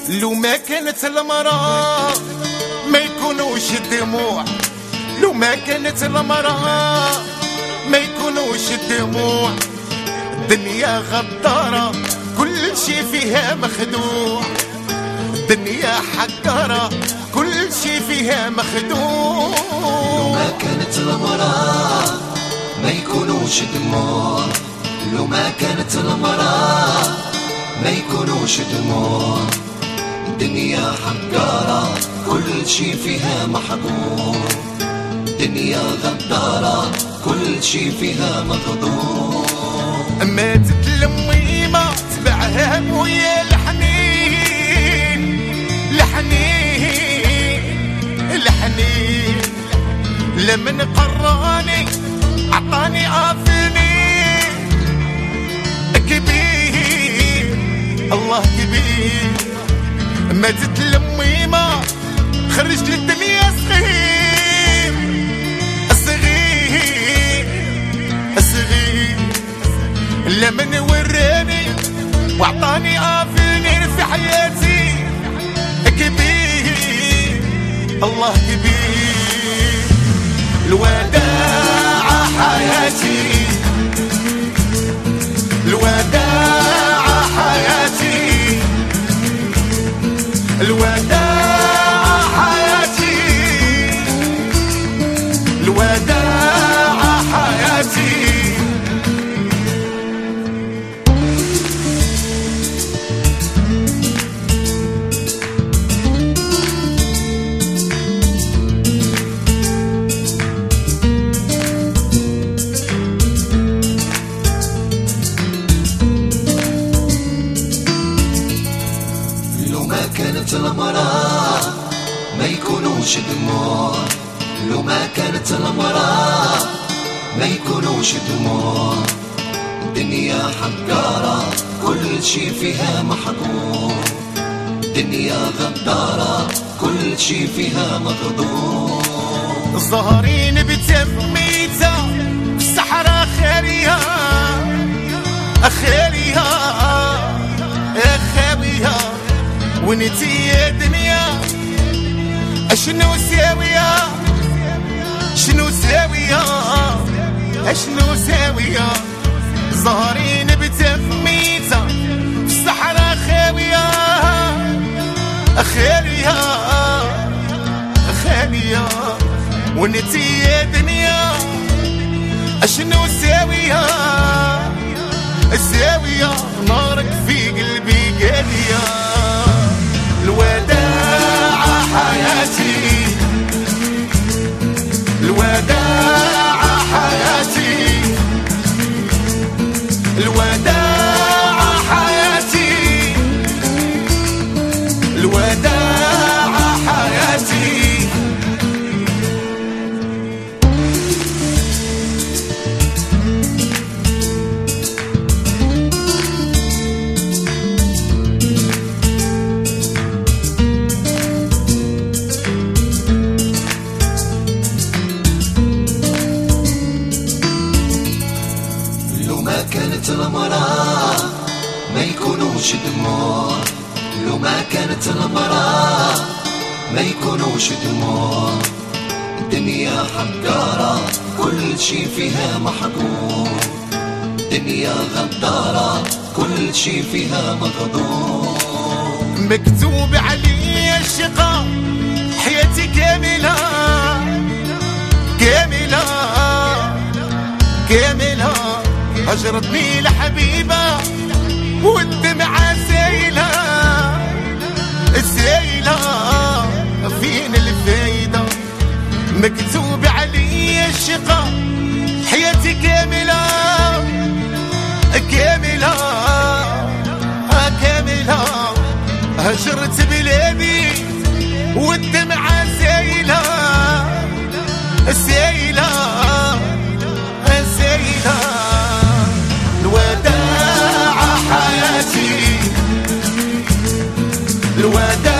لو ما كانت المرأة ما يكونوش الدموع، لو ما كانت المرأة ما يكونوش الدموع. الدنيا غدارة كل شي فيها مخدوع، الدنيا حقارة كل شي فيها مخدوع. لو ما كانت المرأة ما يكونوش دموع، لو ما كانت المرأة ما يكونوش دموع. الدنيا حقارة كل شي فيها محظور، الدنيا غدارة كل شي فيها مخدوع. ماتت الأميمة تبعها ويا الحنين، الحنين لمن قراني عطاني عافني كبير، الله كبير. ماتت الأميمة خرجت للدنيا صغير، صغير لمن وراني وعطاني عافني في حياتي كبير، الله كبير. الوداع حياتي، الوداع حياتي، الوداع حياتي، الوداع حياتي. كانت المرأة ما يكونوش دموع، لو ما كانت المرأة ما يكونوش دموع. الدنيا حقارة كل شي فيها محظور، الدنيا غدارة كل شي فيها مغدور. الظهرين بتميتها في الصحراء خالية، خالية خاوية. ونتي يا دنيا اشنو ساوية، شنو ساوية، اشنو ساوية. ظهرين بتفميتها في الصحراء خاوية، خالية خالية. ونتي يا دنيا اشنو ساوية، ساوية. نارك في قلبي قالية. الوداع حياتي، الوداع حياتي، الوداع حياتي، الوداع حياتي. كانت المرأة ما يكونوش دموع، لو ما كانت المرأة ما يكونوش دموع. الدنيا حقارة كل شي فيها محظور، الدنيا غدارة كل شي فيها مغدور. مكتوب علي الشقاء حياتي كاملة، كاملة كاملة. هجرتني لحبيبة والدمعة سايلة، سايلة. فين الفايدة؟ مكتوب علي الشقاء حياتي كاملة، كاملة كاملة. هجرت بلادي والدمعة سايلة، سايلة سايلة. الوداع حياتي، الوداع